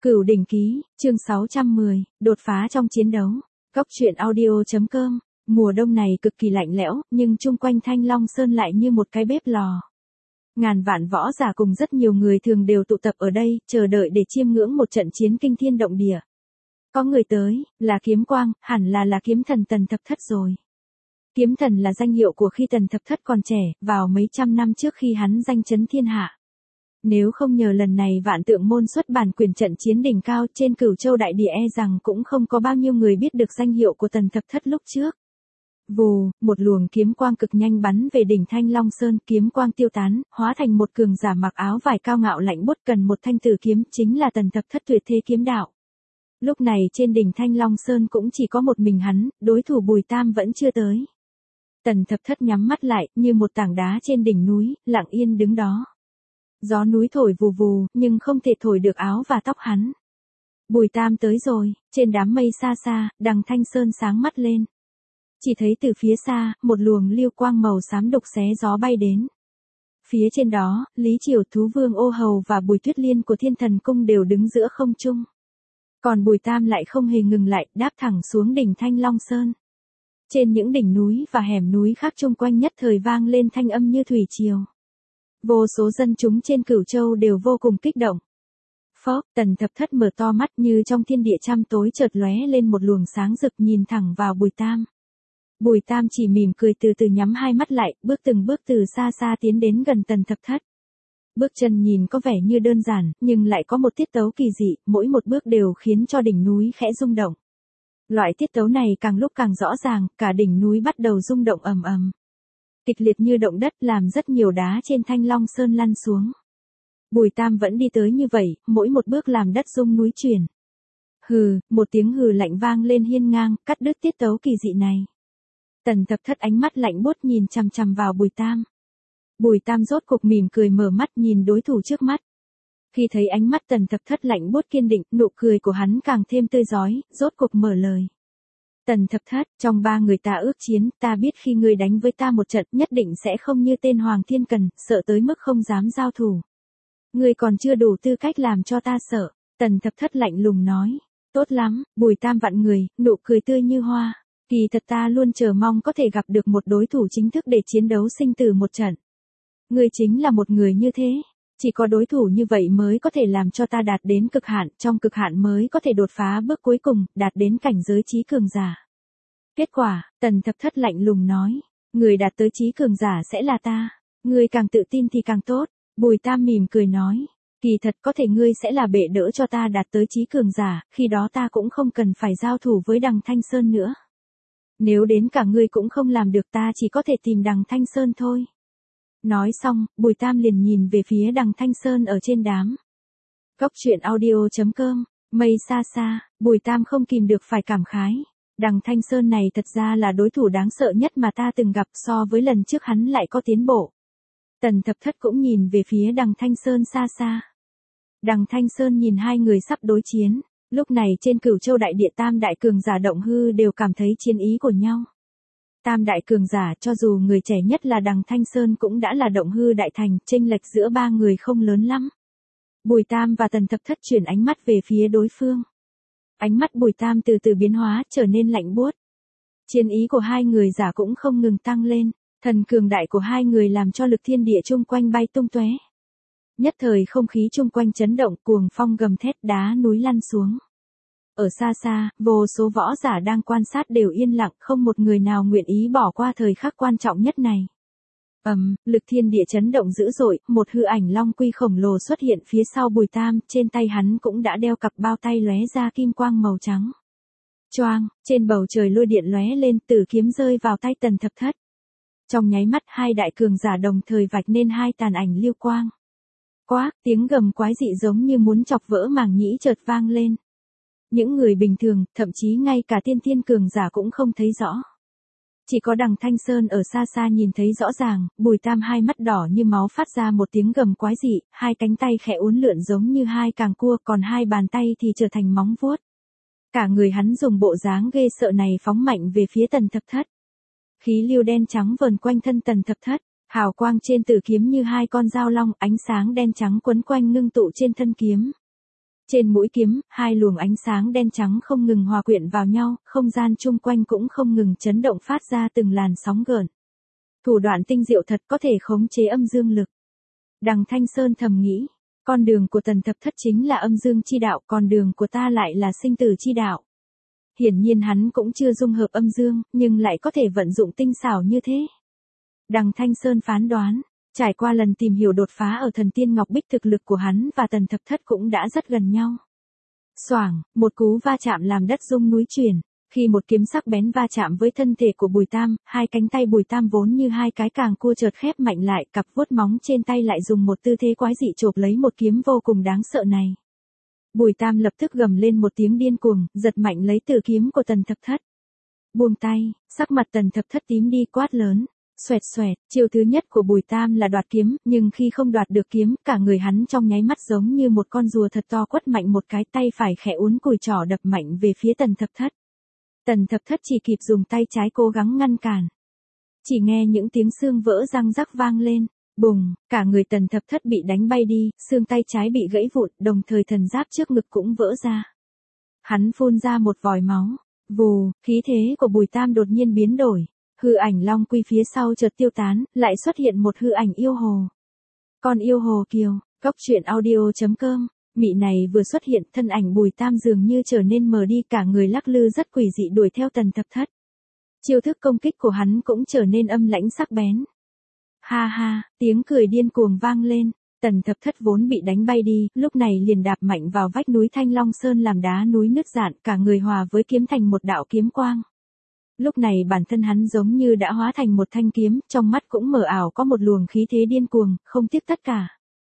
Cửu đỉnh ký, chương 610, đột phá trong chiến đấu. Góc truyện audio.com. Mùa đông này cực kỳ lạnh lẽo, nhưng chung quanh Thanh Long Sơn lại như một cái bếp lò. Ngàn vạn võ giả cùng rất nhiều người thường đều tụ tập ở đây, chờ đợi để chiêm ngưỡng một trận chiến kinh thiên động địa. Có người tới, là Kiếm Quang, hẳn là kiếm thần Tần Thập Thất rồi. Kiếm thần là danh hiệu của khi Tần Thập Thất còn trẻ, vào mấy trăm năm trước khi hắn danh chấn thiên hạ. Nếu không nhờ lần này Vạn Tượng môn xuất bản quyển trận chiến đỉnh cao trên Cửu Châu đại địa rằng cũng không có bao nhiêu người biết được danh hiệu của Tần Thập Thất lúc trước. Vù, một luồng kiếm quang cực nhanh bắn về đỉnh Thanh Long Sơn, kiếm quang tiêu tán, hóa thành một cường giả mặc áo vải cao ngạo lạnh buốt cần một thanh tử kiếm, chính là Tần Thập Thất tuyệt thế kiếm đạo. Lúc này trên đỉnh Thanh Long Sơn cũng chỉ có một mình hắn, đối thủ Bùi Tam vẫn chưa tới. Tần Thập Thất nhắm mắt lại, như một tảng đá trên đỉnh núi, lặng yên đứng đó. Gió núi thổi vù vù, nhưng không thể thổi được áo và tóc hắn. Bùi Tam tới rồi, trên đám mây xa xa, đằng Thanh Sơn sáng mắt lên. Chỉ thấy từ phía xa, một luồng lưu quang màu xám đục xé gió bay đến. Phía trên đó, Lý Triều, Thú Vương Ô Hầu và Bùi Tuyết Liên của Thiên Thần Cung đều đứng giữa không trung. Còn Bùi Tam lại không hề ngừng lại, đáp thẳng xuống đỉnh Thanh Long Sơn. Trên những đỉnh núi và hẻm núi khác chung quanh nhất thời vang lên thanh âm như thủy triều. Vô số dân chúng trên Cửu Châu đều vô cùng kích động. Phốc, Tần Thập Thất mở to mắt như trong thiên địa trăm tối chợt lóe lên một luồng sáng rực nhìn thẳng vào Bùi Tam. Bùi Tam chỉ mỉm cười từ từ nhắm hai mắt lại, bước từng bước từ xa xa tiến đến gần Tần Thập Thất. Bước chân nhìn có vẻ như đơn giản, nhưng lại có một tiết tấu kỳ dị, mỗi một bước đều khiến cho đỉnh núi khẽ rung động. Loại tiết tấu này càng lúc càng rõ ràng, cả đỉnh núi bắt đầu rung động ầm ầm. Kịch liệt như động đất làm rất nhiều đá trên Thanh Long Sơn lăn xuống. Bùi Tam vẫn đi tới như vậy, mỗi một bước làm đất rung núi chuyển. Hừ, một tiếng hừ lạnh vang lên hiên ngang, cắt đứt tiết tấu kỳ dị này. Tần Thập Thất ánh mắt lạnh buốt nhìn chằm chằm vào Bùi Tam. Bùi Tam rốt cục mỉm cười mở mắt nhìn đối thủ trước mắt. Khi thấy ánh mắt Tần Thập Thất lạnh buốt kiên định, nụ cười của hắn càng thêm tươi rói, rốt cục mở lời. Tần Thập Thất, trong ba người ta ước chiến, ta biết khi ngươi đánh với ta một trận nhất định sẽ không như tên Hoàng Thiên Cần, sợ tới mức không dám giao thủ. Ngươi còn chưa đủ tư cách làm cho ta sợ. Tần Thập Thất lạnh lùng nói. Tốt lắm, Bùi Tam vặn người, nụ cười tươi như hoa. Kỳ thật ta luôn chờ mong có thể gặp được một đối thủ chính thức để chiến đấu sinh tử một trận. Ngươi chính là một người như thế. Chỉ có đối thủ như vậy mới có thể làm cho ta đạt đến cực hạn, trong cực hạn mới có thể đột phá bước cuối cùng, đạt đến cảnh giới trí cường giả. Kết quả, Tần Thập Thất lạnh lùng nói, người đạt tới trí cường giả sẽ là ta, ngươi càng tự tin thì càng tốt. Bùi Tam mỉm cười nói, kỳ thật có thể ngươi sẽ là bệ đỡ cho ta đạt tới trí cường giả, khi đó ta cũng không cần phải giao thủ với đằng Thanh Sơn nữa. Nếu đến cả ngươi cũng không làm được ta chỉ có thể tìm đằng Thanh Sơn thôi. Nói xong, Bùi Tam liền nhìn về phía đằng Thanh Sơn ở trên đám. Góc truyện audio.com, mây xa xa, Bùi Tam không kìm được phải cảm khái. Đằng Thanh Sơn này thật ra là đối thủ đáng sợ nhất mà ta từng gặp, so với lần trước hắn lại có tiến bộ. Tần Thập Thất cũng nhìn về phía đằng Thanh Sơn xa xa. Đằng Thanh Sơn nhìn hai người sắp đối chiến. Lúc này trên Cửu Châu đại địa tam đại cường giả động hư đều cảm thấy chiến ý của nhau. Tam đại cường giả cho dù người trẻ nhất là đằng Thanh Sơn cũng đã là động hư đại thành, chênh lệch giữa ba người không lớn lắm. Bùi Tam và Tần Thập Thất chuyển ánh mắt về phía đối phương. Ánh mắt Bùi Tam từ từ biến hóa, trở nên lạnh buốt. Chiến ý của hai người giả cũng không ngừng tăng lên, thần cường đại của hai người làm cho lực thiên địa chung quanh bay tung tóe. Nhất thời không khí chung quanh chấn động, cuồng phong gầm thét, đá núi lăn xuống. Ở xa xa, vô số võ giả đang quan sát đều yên lặng, không một người nào nguyện ý bỏ qua thời khắc quan trọng nhất này. Lực thiên địa chấn động dữ dội, một hư ảnh long quy khổng lồ xuất hiện phía sau Bùi Tam, trên tay hắn cũng đã đeo cặp bao tay lóe ra kim quang màu trắng. Choang, trên bầu trời lôi điện lóe lên, tử kiếm rơi vào tay Tần Thập Thất. Trong nháy mắt hai đại cường giả đồng thời vạch nên hai tàn ảnh lưu quang. Quác, tiếng gầm quái dị giống như muốn chọc vỡ màng nhĩ chợt vang lên. Những người bình thường, thậm chí ngay cả tiên thiên cường giả cũng không thấy rõ. Chỉ có đằng Thanh Sơn ở xa xa nhìn thấy rõ ràng, Bùi Tam hai mắt đỏ như máu phát ra một tiếng gầm quái dị, hai cánh tay khẽ uốn lượn giống như hai càng cua, còn hai bàn tay thì trở thành móng vuốt. Cả người hắn dùng bộ dáng ghê sợ này phóng mạnh về phía Tần Thập Thất. Khí lưu đen trắng vờn quanh thân Tần Thập Thất, hào quang trên tử kiếm như hai con dao long, ánh sáng đen trắng quấn quanh ngưng tụ trên thân kiếm. Trên mũi kiếm, hai luồng ánh sáng đen trắng không ngừng hòa quyện vào nhau, không gian chung quanh cũng không ngừng chấn động phát ra từng làn sóng gợn. Thủ đoạn tinh diệu thật có thể khống chế âm dương lực. Đằng Thanh Sơn thầm nghĩ, con đường của Tần Thập Thất chính là âm dương chi đạo, còn đường của ta lại là sinh tử chi đạo. Hiển nhiên hắn cũng chưa dung hợp âm dương, nhưng lại có thể vận dụng tinh xảo như thế. Đằng Thanh Sơn phán đoán, trải qua lần tìm hiểu đột phá ở Thần Tiên Ngọc Bích, thực lực của hắn và Tần Thập Thất cũng đã rất gần nhau. Xoảng, một cú va chạm làm đất rung núi chuyển. Khi một kiếm sắc bén va chạm với thân thể của Bùi Tam, hai cánh tay Bùi Tam vốn như hai cái càng cua chợt khép mạnh lại, cặp vuốt móng trên tay lại dùng một tư thế quái dị chộp lấy một kiếm vô cùng đáng sợ này. Bùi Tam lập tức gầm lên một tiếng điên cuồng, giật mạnh lấy từ kiếm của Tần Thập Thất. Buông tay, sắc mặt Tần Thập Thất tím đi, quát lớn. Xoẹt xoẹt, chiêu thứ nhất của Bùi Tam là đoạt kiếm, nhưng khi không đoạt được kiếm, cả người hắn trong nháy mắt giống như một con rùa thật to, quất mạnh một cái, tay phải khẽ uốn cùi trỏ đập mạnh về phía Tần Thập Thất. Tần Thập Thất chỉ kịp dùng tay trái cố gắng ngăn cản. Chỉ nghe những tiếng xương vỡ răng rắc vang lên, bùng, cả người Tần Thập Thất bị đánh bay đi, xương tay trái bị gãy vụn, đồng thời thần giáp trước ngực cũng vỡ ra. Hắn phun ra một vòi máu, vù, khí thế của Bùi Tam đột nhiên biến đổi. Hư ảnh long quy phía sau chợt tiêu tán, lại xuất hiện một hư ảnh yêu hồ. Con yêu hồ kiều, góc truyện audio.com, mị này vừa xuất hiện, thân ảnh Bùi Tam dường như trở nên mờ đi, cả người lắc lư rất quỷ dị đuổi theo Tần Thập Thất. Chiêu thức công kích của hắn cũng trở nên âm lãnh sắc bén. Ha ha, tiếng cười điên cuồng vang lên, Tần Thập Thất vốn bị đánh bay đi, lúc này liền đạp mạnh vào vách núi Thanh Long Sơn làm đá núi nứt rạn, cả người hòa với kiếm thành một đạo kiếm quang. Lúc này bản thân hắn giống như đã hóa thành một thanh kiếm, trong mắt cũng mờ ảo có một luồng khí thế điên cuồng, không tiếc tất cả.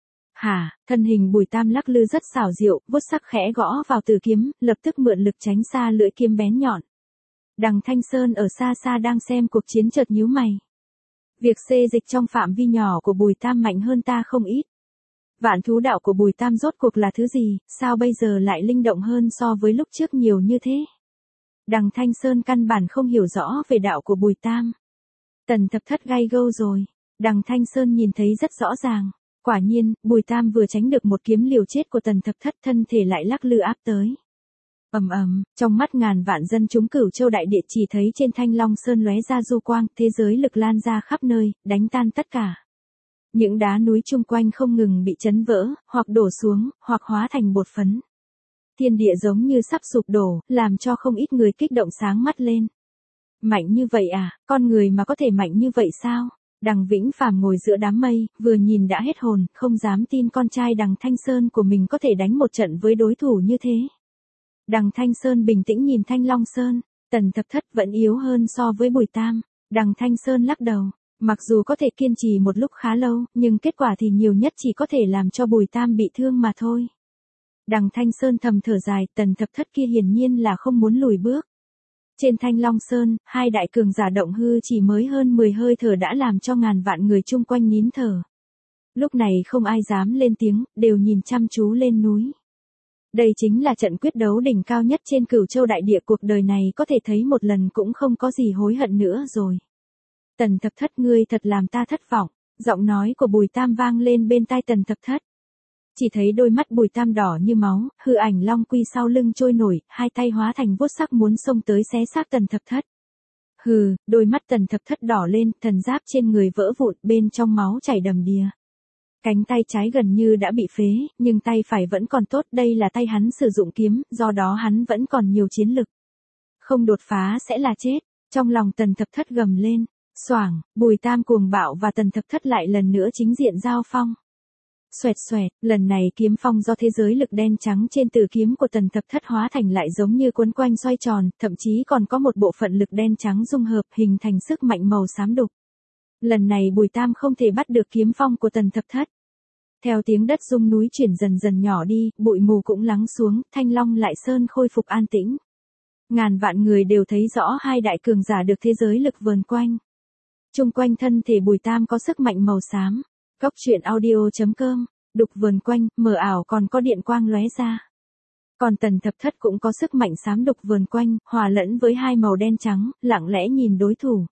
Hả, thân hình Bùi Tam lắc lư rất xảo diệu, vuốt sắc khẽ gõ vào từ kiếm, lập tức mượn lực tránh xa lưỡi kiếm bén nhọn. Đằng Thanh Sơn ở xa xa đang xem cuộc chiến chợt nhíu mày. Việc xê dịch trong phạm vi nhỏ của Bùi Tam mạnh hơn ta không ít. Vạn thú đạo của Bùi Tam rốt cuộc là thứ gì, sao bây giờ lại linh động hơn so với lúc trước nhiều như thế? Đằng Thanh Sơn căn bản không hiểu rõ về đạo của Bùi Tam. Tần Thập Thất gay gâu rồi. Đằng Thanh Sơn nhìn thấy rất rõ ràng. Quả nhiên, Bùi Tam vừa tránh được một kiếm liều chết của Tần Thập Thất, thân thể lại lắc lư áp tới. Ầm ầm, trong mắt ngàn vạn dân chúng Cửu Châu đại địa chỉ thấy trên Thanh Long Sơn lóe ra du quang, thế giới lực lan ra khắp nơi, đánh tan tất cả. Những đá núi chung quanh không ngừng bị chấn vỡ, hoặc đổ xuống, hoặc hóa thành bột phấn. Thiên địa giống như sắp sụp đổ, làm cho không ít người kích động sáng mắt lên. Mạnh như vậy à, con người mà có thể mạnh như vậy sao? Đằng Vĩnh Phàm ngồi giữa đám mây, vừa nhìn đã hết hồn, không dám tin con trai Đằng Thanh Sơn của mình có thể đánh một trận với đối thủ như thế. Đằng Thanh Sơn bình tĩnh nhìn Thanh Long Sơn, Tần Thập Thất vẫn yếu hơn so với Bùi Tam. Đằng Thanh Sơn lắc đầu, mặc dù có thể kiên trì một lúc khá lâu, nhưng kết quả thì nhiều nhất chỉ có thể làm cho Bùi Tam bị thương mà thôi. Đằng Thanh Sơn thầm thở dài, Tần Thập Thất kia hiển nhiên là không muốn lùi bước. Trên Thanh Long Sơn, hai đại cường giả động hư chỉ mới hơn 10 hơi thở đã làm cho ngàn vạn người chung quanh nín thở. Lúc này không ai dám lên tiếng, đều nhìn chăm chú lên núi. Đây chính là trận quyết đấu đỉnh cao nhất trên Cửu Châu đại địa, cuộc đời này có thể thấy một lần cũng không có gì hối hận nữa rồi. Tần Thập Thất, ngươi thật làm ta thất vọng, giọng nói của Bùi Tam vang lên bên tai Tần Thập Thất. Chỉ thấy đôi mắt Bùi Tam đỏ như máu, hư ảnh long quy sau lưng trôi nổi, hai tay hóa thành vuốt sắc muốn xông tới xé xác Tần Thập Thất. Hừ, đôi mắt Tần Thập Thất đỏ lên, thần giáp trên người vỡ vụn, bên trong máu chảy đầm đìa. Cánh tay trái gần như đã bị phế, nhưng tay phải vẫn còn tốt, đây là tay hắn sử dụng kiếm, do đó hắn vẫn còn nhiều chiến lực. Không đột phá sẽ là chết. Trong lòng Tần Thập Thất gầm lên, xoảng, Bùi Tam cuồng bạo và Tần Thập Thất lại lần nữa chính diện giao phong. Xoẹt xoẹt, lần này kiếm phong do thế giới lực đen trắng trên tử kiếm của Tần Thập Thất hóa thành lại giống như quấn quanh xoay tròn, thậm chí còn có một bộ phận lực đen trắng dung hợp hình thành sức mạnh màu xám đục. Lần này Bùi Tam không thể bắt được kiếm phong của Tần Thập Thất. Theo tiếng đất rung núi chuyển dần dần nhỏ đi, bụi mù cũng lắng xuống, Thanh Long Lại Sơn khôi phục an tĩnh. Ngàn vạn người đều thấy rõ hai đại cường giả được thế giới lực vờn quanh. Chung quanh thân thể Bùi Tam có sức mạnh màu xám. Góc truyện audio.com, đục vờn quanh, mờ ảo còn có điện quang lóe ra. Còn Tần Thập Thất cũng có sức mạnh xám đục vờn quanh, hòa lẫn với hai màu đen trắng, lặng lẽ nhìn đối thủ.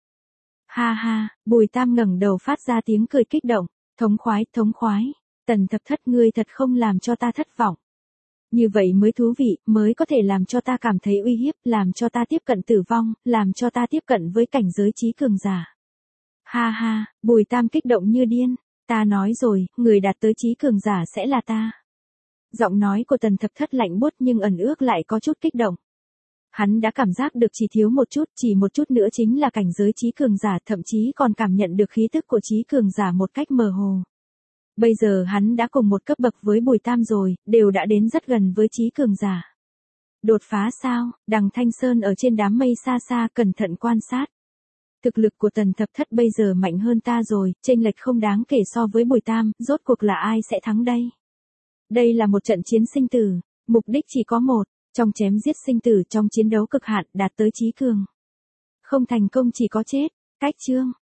Ha ha, Bùi Tam ngẩng đầu phát ra tiếng cười kích động, thống khoái, Tần Thập Thất, ngươi thật không làm cho ta thất vọng. Như vậy mới thú vị, mới có thể làm cho ta cảm thấy uy hiếp, làm cho ta tiếp cận tử vong, làm cho ta tiếp cận với cảnh giới trí cường giả. Ha ha, Bùi Tam kích động như điên. Ta nói rồi, người đạt tới trí cường giả sẽ là ta. Giọng nói của Tần Thập Thất lạnh buốt nhưng ẩn ước lại có chút kích động. Hắn đã cảm giác được chỉ thiếu một chút, chỉ một chút nữa chính là cảnh giới trí cường giả, thậm chí còn cảm nhận được khí tức của trí cường giả một cách mơ hồ. Bây giờ hắn đã cùng một cấp bậc với Bùi Tam rồi, đều đã đến rất gần với trí cường giả. Đột phá sao? Đằng Thanh Sơn ở trên đám mây xa xa cẩn thận quan sát. Thực lực của Tần Thập Thất bây giờ mạnh hơn ta rồi, chênh lệch không đáng kể so với Bùi Tam, rốt cuộc là ai sẽ thắng đây? Đây là một trận chiến sinh tử, mục đích chỉ có một, trong chém giết sinh tử, trong chiến đấu cực hạn đạt tới trí cường. Không thành công chỉ có chết. Cách chương